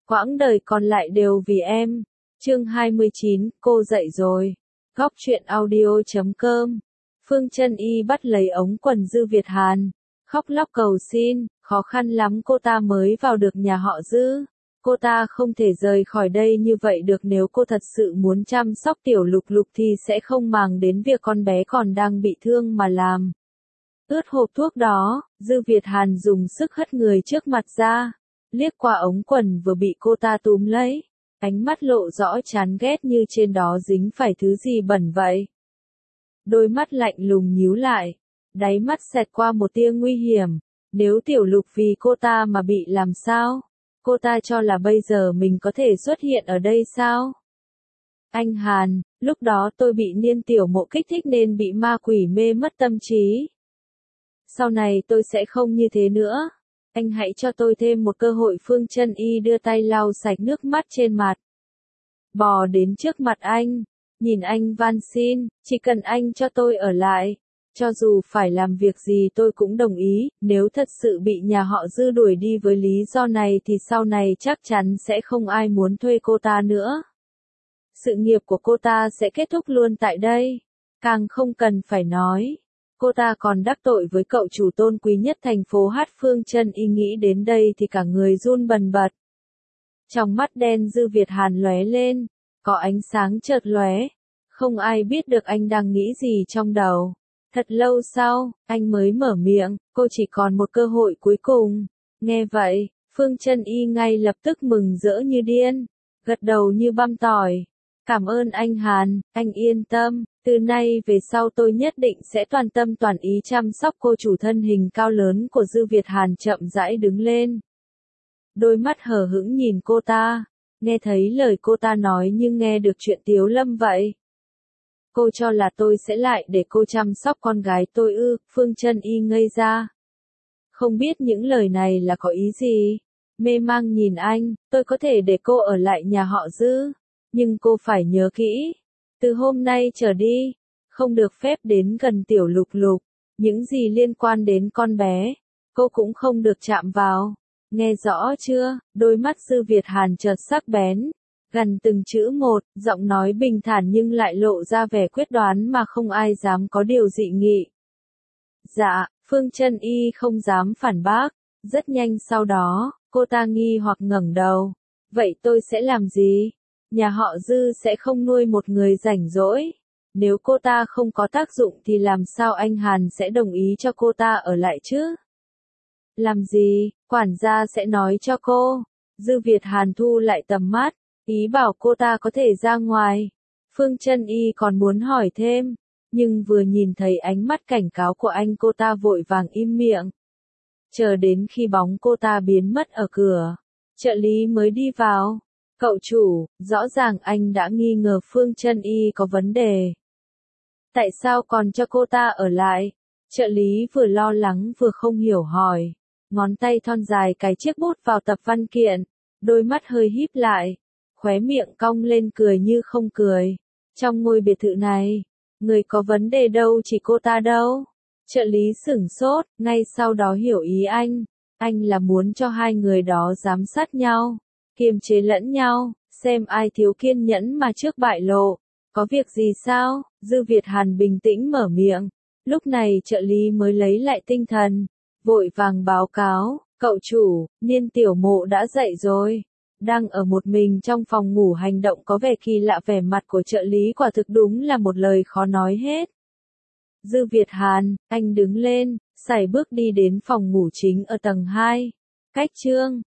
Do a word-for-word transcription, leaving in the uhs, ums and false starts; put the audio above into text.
quãng đời còn lại đều vì em. Chương hai mươi chín, cô dậy rồi. Góc truyện audio chấm com. Phương Chân Y bắt lấy ống quần Dư Việt Hàn, khóc lóc cầu xin, khó khăn lắm cô ta mới vào được nhà họ Dư. Cô ta không thể rời khỏi đây như vậy được, nếu cô thật sự muốn chăm sóc tiểu Lục Lục thì sẽ không màng đến việc con bé còn đang bị thương mà làm. Ướt hộp thuốc đó, Dư Việt Hàn dùng sức hất người trước mặt ra, liếc qua ống quần vừa bị cô ta túm lấy, ánh mắt lộ rõ chán ghét như trên đó dính phải thứ gì bẩn vậy. Đôi mắt lạnh lùng nhíu lại, đáy mắt xẹt qua một tia nguy hiểm, nếu tiểu Lục vì cô ta mà bị làm sao? Cô ta cho là bây giờ mình có thể xuất hiện ở đây sao? Anh Hàn, lúc đó tôi bị Niên tiểu mộ kích thích nên bị ma quỷ mê mất tâm trí. Sau này tôi sẽ không như thế nữa. Anh hãy cho tôi thêm một cơ hội. Phương Chân Y đưa tay lau sạch nước mắt trên mặt. Bò đến trước mặt anh, nhìn anh van xin, chỉ cần anh cho tôi ở lại. Cho dù phải làm việc gì tôi cũng đồng ý, nếu thật sự bị nhà họ Dư đuổi đi với lý do này thì sau này chắc chắn sẽ không ai muốn thuê cô ta nữa. Sự nghiệp của cô ta sẽ kết thúc luôn tại đây. Càng không cần phải nói, cô ta còn đắc tội với cậu chủ tôn quý nhất thành phố Hát. Phương Chân Y nghĩ đến đây thì cả người run bần bật. Trong mắt đen Dư Việt Hàn lóe lên, có ánh sáng chợt lóe, không ai biết được anh đang nghĩ gì trong đầu. Thật lâu sau, anh mới mở miệng, cô chỉ còn một cơ hội cuối cùng. Nghe vậy, Phương Chân Y ngay lập tức mừng rỡ như điên, gật đầu như băm tỏi. Cảm ơn anh Hàn, anh yên tâm, từ nay về sau tôi nhất định sẽ toàn tâm toàn ý chăm sóc cô. Chủ thân hình cao lớn của Dư Việt Hàn chậm rãi đứng lên. Đôi mắt hờ hững nhìn cô ta, nghe thấy lời cô ta nói nhưng nghe được chuyện Tiếu Lâm vậy. Cô cho là tôi sẽ lại để cô chăm sóc con gái tôi ư? Phương Chân Y ngây ra. Không biết những lời này là có ý gì? Mê mang nhìn anh, tôi có thể để cô ở lại nhà họ Dư, nhưng cô phải nhớ kỹ. Từ hôm nay trở đi, không được phép đến gần tiểu Lục Lục. Những gì liên quan đến con bé, cô cũng không được chạm vào. Nghe rõ chưa? Đôi mắt Dư Việt Hàn chợt sắc bén, gần từng chữ một, giọng nói bình thản nhưng lại lộ ra vẻ quyết đoán mà không ai dám có điều dị nghị. Dạ, Phương Chân Y không dám phản bác. Rất nhanh sau đó, cô ta nghi hoặc ngẩng đầu. Vậy tôi sẽ làm gì? Nhà họ Dư sẽ không nuôi một người rảnh rỗi. Nếu cô ta không có tác dụng thì làm sao anh Hàn sẽ đồng ý cho cô ta ở lại chứ? Làm gì? Quản gia sẽ nói cho cô. Dư Việt Hàn thu lại tầm mắt, ý bảo cô ta có thể ra ngoài. Phương Chân Y còn muốn hỏi thêm, nhưng vừa nhìn thấy ánh mắt cảnh cáo của anh cô ta vội vàng im miệng. Chờ đến khi bóng cô ta biến mất ở cửa, trợ lý mới đi vào. Cậu chủ, rõ ràng anh đã nghi ngờ Phương Chân Y có vấn đề. Tại sao còn cho cô ta ở lại? Trợ lý vừa lo lắng vừa không hiểu hỏi. Ngón tay thon dài cài chiếc bút vào tập văn kiện, đôi mắt hơi híp lại, khóe miệng cong lên cười như không cười. Trong ngôi biệt thự này, người có vấn đề đâu chỉ cô ta đâu. Trợ lý sửng sốt, ngay sau đó hiểu ý anh. Anh là muốn cho hai người đó giám sát nhau, kiềm chế lẫn nhau, xem ai thiếu kiên nhẫn mà trước bại lộ. Có việc gì sao? Dư Việt Hàn bình tĩnh mở miệng. Lúc này trợ lý mới lấy lại tinh thần, vội vàng báo cáo, cậu chủ, Niên tiểu mộ đã dậy rồi. Đang ở một mình trong phòng ngủ hành động có vẻ kỳ lạ. Vẻ mặt của trợ lý quả thực đúng là một lời khó nói hết. Dư Việt Hàn, anh đứng lên, sải bước đi đến phòng ngủ chính ở tầng hai. Cách chương